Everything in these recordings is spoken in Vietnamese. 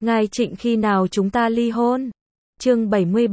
Ngài Trịnh khi nào chúng ta ly hôn? Chương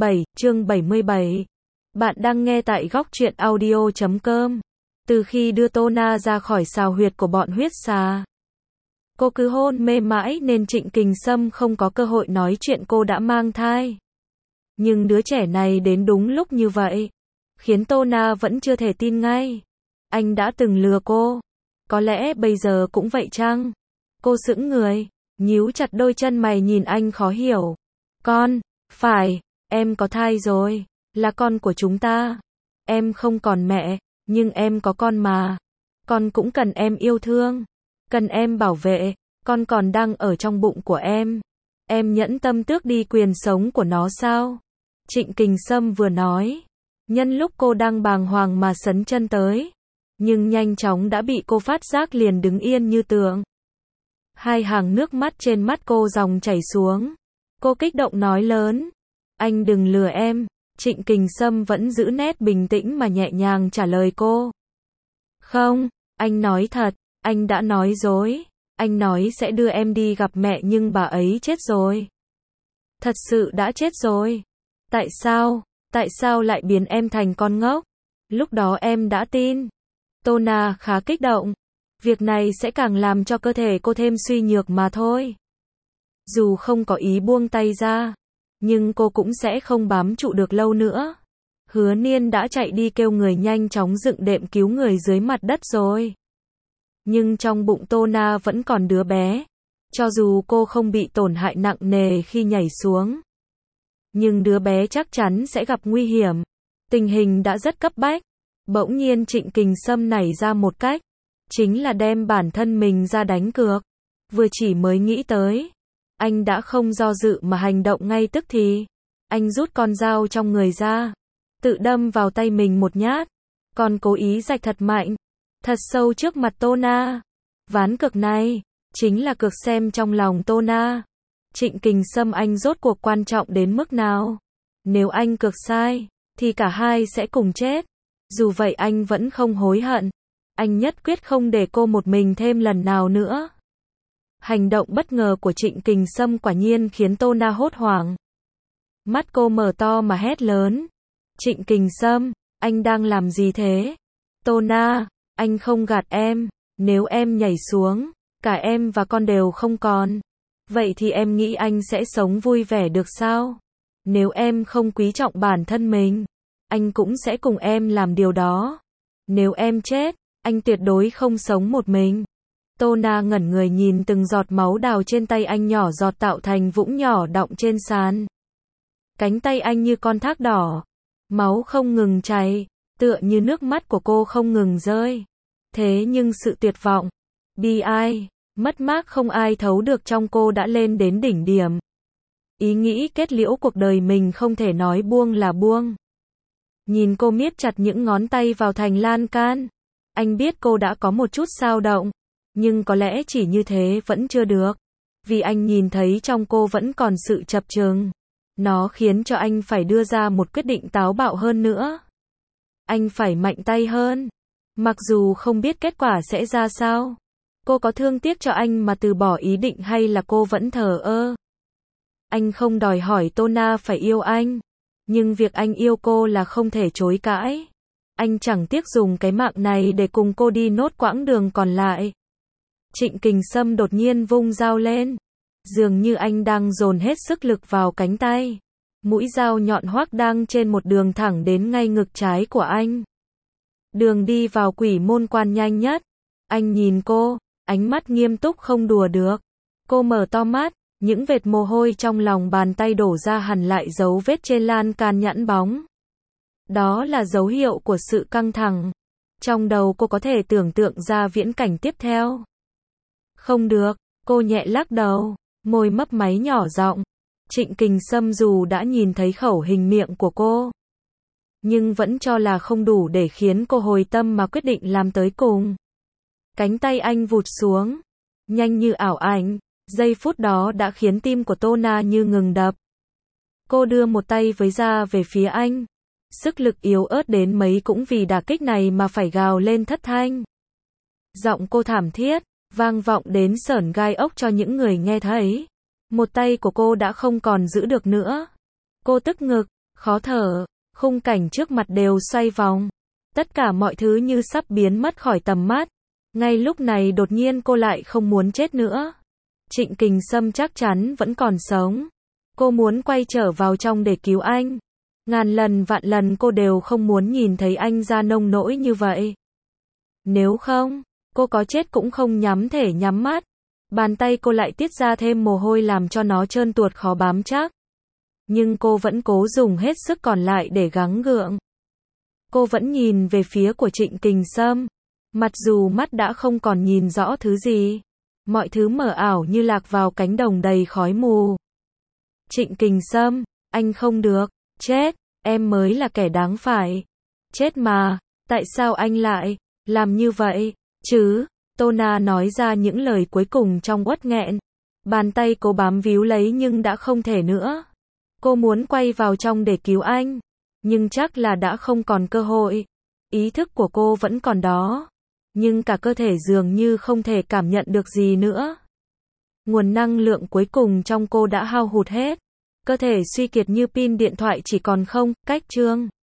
77. Bạn đang nghe tại góc truyện audio.com. Từ khi đưa Tô Na ra khỏi xào huyệt của bọn huyết xà, cô cứ hôn mê mãi nên Trịnh Kình Sâm không có cơ hội nói chuyện cô đã mang thai. Nhưng đứa trẻ này đến đúng lúc như vậy, khiến Tô Na vẫn chưa thể tin ngay. Anh đã từng lừa cô, có lẽ bây giờ cũng vậy chăng? Cô sững người, nhíu chặt đôi chân mày nhìn anh khó hiểu. Phải, em có thai rồi, là con của chúng ta. Em không còn mẹ, nhưng em có con mà. Con cũng cần em yêu thương, cần em bảo vệ, con còn đang ở trong bụng của em. Em nhẫn tâm tước đi quyền sống của nó sao? Trịnh Kình Sâm vừa nói, nhân lúc cô đang bàng hoàng mà sấn chân tới, nhưng nhanh chóng đã bị cô phát giác liền đứng yên như tượng. Hai hàng nước mắt trên mắt cô dòng chảy xuống. Cô kích động nói lớn, anh đừng lừa em. Trịnh Kình Sâm vẫn giữ nét bình tĩnh mà nhẹ nhàng trả lời cô. Không, anh nói thật, anh đã nói dối. Anh nói sẽ đưa em đi gặp mẹ nhưng bà ấy chết rồi. Thật sự đã chết rồi. Tại sao lại biến em thành con ngốc? Lúc đó em đã tin. Tô Na khá kích động. Việc này sẽ càng làm cho cơ thể cô thêm suy nhược mà thôi. Dù không có ý buông tay ra, nhưng cô cũng sẽ không bám trụ được lâu nữa. Hứa Niên đã chạy đi kêu người nhanh chóng dựng đệm cứu người dưới mặt đất rồi. Nhưng trong bụng Tô Na vẫn còn đứa bé. Cho dù cô không bị tổn hại nặng nề khi nhảy xuống, nhưng đứa bé chắc chắn sẽ gặp nguy hiểm. Tình hình đã rất cấp bách. Bỗng nhiên Trịnh Kình Sâm nảy ra một cách, chính là đem bản thân mình ra đánh cược. Vừa chỉ mới nghĩ tới, anh đã không do dự mà hành động ngay tức thì. Anh rút con dao trong người ra, tự đâm vào tay mình một nhát, còn cố ý rạch thật mạnh, thật sâu trước mặt Tô Na. Ván cược này, chính là cược xem trong lòng Tô Na, Trịnh Kình Sâm anh rốt cuộc quan trọng đến mức nào. Nếu anh cược sai, thì cả hai sẽ cùng chết. Dù vậy anh vẫn không hối hận. Anh nhất quyết không để cô một mình thêm lần nào nữa. Hành động bất ngờ của Trịnh Kình Sâm quả nhiên khiến Tô Na hốt hoảng. Mắt cô mở to mà hét lớn. Trịnh Kình Sâm, anh đang làm gì thế? Tô Na, anh không gạt em. Nếu em nhảy xuống, cả em và con đều không còn. Vậy thì em nghĩ anh sẽ sống vui vẻ được sao? Nếu em không quý trọng bản thân mình, anh cũng sẽ cùng em làm điều đó. Nếu em chết, anh tuyệt đối không sống một mình. Tô Na ngẩn người nhìn từng giọt máu đào trên tay anh nhỏ giọt tạo thành vũng nhỏ đọng trên sàn. Cánh tay anh như con thác đỏ. Máu không ngừng chảy, tựa như nước mắt của cô không ngừng rơi. Thế nhưng sự tuyệt vọng, bi ai, mất mát không ai thấu được trong cô đã lên đến đỉnh điểm. Ý nghĩ kết liễu cuộc đời mình không thể nói buông là buông. Nhìn cô miết chặt những ngón tay vào thành lan can. Anh biết cô đã có một chút xao động. Nhưng có lẽ chỉ như thế vẫn chưa được. Vì anh nhìn thấy trong cô vẫn còn sự chập chững. Nó khiến cho anh phải đưa ra một quyết định táo bạo hơn nữa. Anh phải mạnh tay hơn. Mặc dù không biết kết quả sẽ ra sao. Cô có thương tiếc cho anh mà từ bỏ ý định hay là cô vẫn thờ ơ? Anh không đòi hỏi Tô Na phải yêu anh. Nhưng việc anh yêu cô là không thể chối cãi. Anh chẳng tiếc dùng cái mạng này để cùng cô đi nốt quãng đường còn lại. Trịnh Kình Sâm đột nhiên vung dao lên. Dường như anh đang dồn hết sức lực vào cánh tay. Mũi dao nhọn hoắt đang trên một đường thẳng đến ngay ngực trái của anh. Đường đi vào quỷ môn quan nhanh nhất. Anh nhìn cô, ánh mắt nghiêm túc không đùa được. Cô mở to mắt, những vệt mồ hôi trong lòng bàn tay đổ ra hằn lại dấu vết trên lan can nhẵn bóng. Đó là dấu hiệu của sự căng thẳng. Trong đầu cô có thể tưởng tượng ra viễn cảnh tiếp theo. Không được, cô nhẹ lắc đầu, môi mấp máy nhỏ giọng. Trịnh Kình Sâm dù đã nhìn thấy khẩu hình miệng của cô, nhưng vẫn cho là không đủ để khiến cô hồi tâm mà quyết định làm tới cùng. Cánh tay anh vụt xuống, nhanh như ảo ảnh, giây phút đó đã khiến tim của Tô Na như ngừng đập. Cô đưa một tay với ra về phía anh. Sức lực yếu ớt đến mấy cũng vì đả kích này mà phải gào lên thất thanh. Giọng cô thảm thiết, vang vọng đến sởn gai ốc cho những người nghe thấy. Một tay của cô đã không còn giữ được nữa. Cô tức ngực, khó thở, khung cảnh trước mặt đều xoay vòng. Tất cả mọi thứ như sắp biến mất khỏi tầm mắt. Ngay lúc này đột nhiên cô lại không muốn chết nữa. Trịnh Kình Sâm chắc chắn vẫn còn sống. Cô muốn quay trở vào trong để cứu anh. Ngàn lần vạn lần cô đều không muốn nhìn thấy anh ra nông nỗi như vậy. Nếu không, cô có chết cũng không nhắm thể nhắm mắt. Bàn tay cô lại tiết ra thêm mồ hôi làm cho nó trơn tuột khó bám chắc. Nhưng cô vẫn cố dùng hết sức còn lại để gắng gượng. Cô vẫn nhìn về phía của Trịnh Kình Sâm. Mặc dù mắt đã không còn nhìn rõ thứ gì. Mọi thứ mờ ảo như lạc vào cánh đồng đầy khói mù. Trịnh Kình Sâm, anh không được, chết, em mới là kẻ đáng phải. Chết mà, tại sao anh lại làm như vậy, chứ? Tô Na nói ra những lời cuối cùng trong uất nghẹn. Bàn tay cô bám víu lấy nhưng đã không thể nữa. Cô muốn quay vào trong để cứu anh, nhưng chắc là đã không còn cơ hội. Ý thức của cô vẫn còn đó, nhưng cả cơ thể dường như không thể cảm nhận được gì nữa. Nguồn năng lượng cuối cùng trong cô đã hao hụt hết. Cơ thể suy kiệt như pin điện thoại chỉ còn không cách chương.